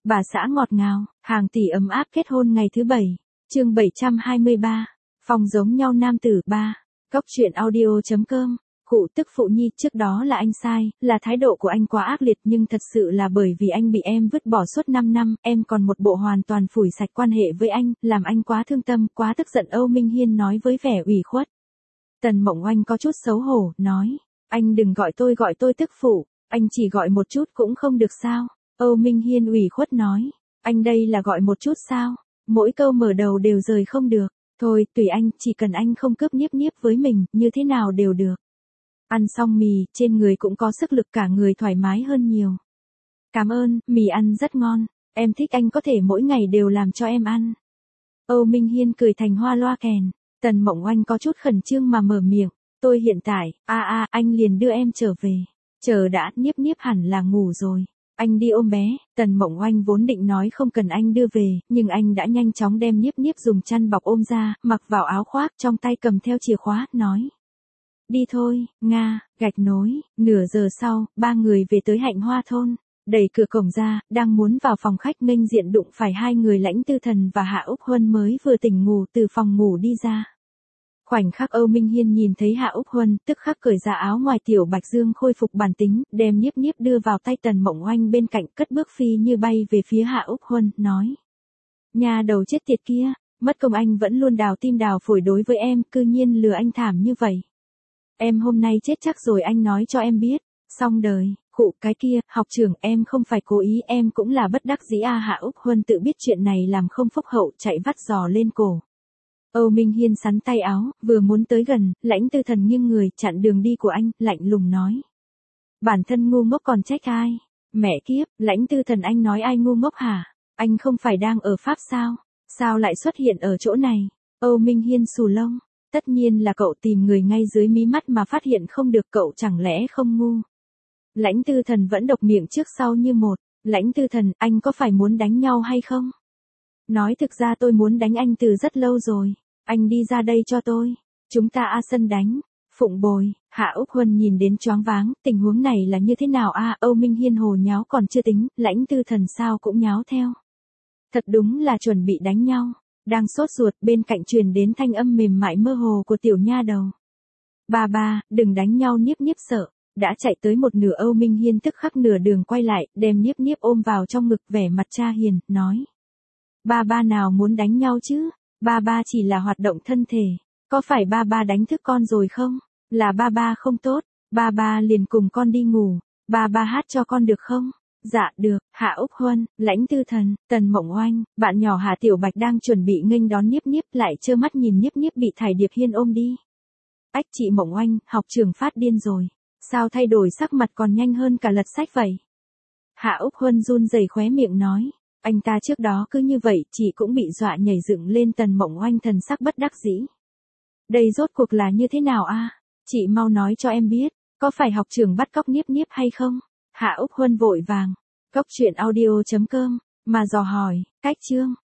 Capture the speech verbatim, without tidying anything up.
Bà xã ngọt ngào, hàng tỷ ấm áp kết hôn ngày thứ bảy. Chương bảy trăm hai mươi ba. Phòng giống nhau nam tử ba. Cốc truyện audio chấm com. Cụ tức phụ nhi, trước đó là anh sai, là thái độ của anh quá ác liệt, nhưng thật sự là bởi vì anh bị em vứt bỏ suốt năm năm, em còn một bộ hoàn toàn phủi sạch quan hệ với anh, làm anh quá thương tâm, quá tức giận. Âu Minh Hiên nói với vẻ ủy khuất. Tần Mộng Oanh có chút xấu hổ, nói, anh đừng gọi tôi gọi tôi tức phụ, anh chỉ gọi một chút cũng không được sao? Âu Minh Hiên ủy khuất nói, anh đây là gọi một chút sao? Mỗi câu mở đầu đều rời không được, thôi tùy anh, chỉ cần anh không cướp nhiếp nhiếp với mình, như thế nào đều được. Ăn xong mì, trên người cũng có sức lực, cả người thoải mái hơn nhiều. Cảm ơn, mì ăn rất ngon, em thích, anh có thể mỗi ngày đều làm cho em ăn. Âu Minh Hiên cười thành hoa loa kèn. Tần Mộng Oanh có chút khẩn trương mà mở miệng, tôi hiện tại, a a, anh liền đưa em trở về. Chờ đã, nhiếp nhiếp hẳn là ngủ rồi. Anh đi ôm bé. Tần Mộng Oanh vốn định nói không cần anh đưa về, nhưng anh đã nhanh chóng đem nhiếp nhiếp dùng chăn bọc ôm ra, mặc vào áo khoác, trong tay cầm theo chìa khóa, nói. Đi thôi, Nga, gạch nối. Nửa giờ sau, ba người về tới Hạnh Hoa thôn. Đẩy cửa cổng ra, đang muốn vào phòng khách nghênh diện đụng phải hai người Lãnh Tư Thần và Hạ Úc Huân mới vừa tỉnh ngủ từ phòng ngủ đi ra. Khoảnh khắc Âu Minh Hiên nhìn thấy Hạ Úc Huân, tức khắc cởi ra áo ngoài. Tiểu Bạch Dương khôi phục bản tính, đem nhiếp nhiếp đưa vào tay Tần Mộng Oanh bên cạnh, cất bước phi như bay về phía Hạ Úc Huân, nói. Nhà đầu chết tiệt kia, mất công anh vẫn luôn đào tim đào phổi đối với em, cư nhiên lừa anh thảm như vậy. Em hôm nay chết chắc rồi, anh nói cho em biết, xong đời. Khụ, cái kia, học trưởng, em không phải cố ý, em cũng là bất đắc dĩ a. Hạ Úc Huân tự biết chuyện này làm không phúc hậu, chạy vắt giò lên cổ. Âu Minh Hiên sắn tay áo, vừa muốn tới gần, Lãnh Tư Thần nghiêng người, chặn đường đi của anh, lạnh lùng nói. Bản thân ngu ngốc còn trách ai? Mẹ kiếp, Lãnh Tư Thần, anh nói ai ngu ngốc hả? Anh không phải đang ở Pháp sao? Sao lại xuất hiện ở chỗ này? Âu Minh Hiên xù lông. Tất nhiên là cậu tìm người ngay dưới mí mắt mà phát hiện không được, cậu chẳng lẽ không ngu? Lãnh Tư Thần vẫn độc miệng trước sau như một. Lãnh Tư Thần, anh có phải muốn đánh nhau hay không? Nói thực ra tôi muốn đánh anh từ rất lâu rồi. Anh đi ra đây cho tôi. Chúng ta a sân đánh. Phụng bồi. Hạ Úc Huân nhìn đến choáng váng, tình huống này là như thế nào a? Âu Minh Hiên hồ nháo còn chưa tính, Lãnh Tư Thần sao cũng nháo theo. Thật đúng là chuẩn bị đánh nhau. Đang sốt ruột, bên cạnh truyền đến thanh âm mềm mại mơ hồ của tiểu nha đầu. Ba ba, đừng đánh nhau, nhiếp nhiếp sợ. Đã chạy tới một nửa, Âu Minh Hiên tức khắc nửa đường quay lại, đem nhiếp nhiếp ôm vào trong ngực, vẻ mặt cha hiền, nói. Ba ba nào muốn đánh nhau chứ, ba ba chỉ là hoạt động thân thể, có phải ba ba đánh thức con rồi không, là ba ba không tốt, ba ba liền cùng con đi ngủ, ba ba hát cho con được không? Dạ được. Hạ Úc Huân, Lãnh Tư Thần, Tần Mộng Oanh, bạn nhỏ Hạ Tiểu Bạch đang chuẩn bị nghênh đón nhiếp nhiếp, lại trơ mắt nhìn nhiếp nhiếp bị Thải Điệp Hiên ôm đi. Ách, chị Mộng Oanh, học trường phát điên rồi. Sao thay đổi sắc mặt còn nhanh hơn cả lật sách vậy? Hạ Úc Huân run rẩy khóe miệng nói, anh ta trước đó cứ như vậy, chị cũng bị dọa nhảy dựng lên. Tần Mộng Oanh thần sắc bất đắc dĩ. Đây rốt cuộc là như thế nào a? Chị mau nói cho em biết, có phải học trưởng bắt cóc nhiếp nhiếp hay không? Hạ Úc Huân vội vàng. Cốc truyện audio chấm com, mà dò hỏi, cách chương.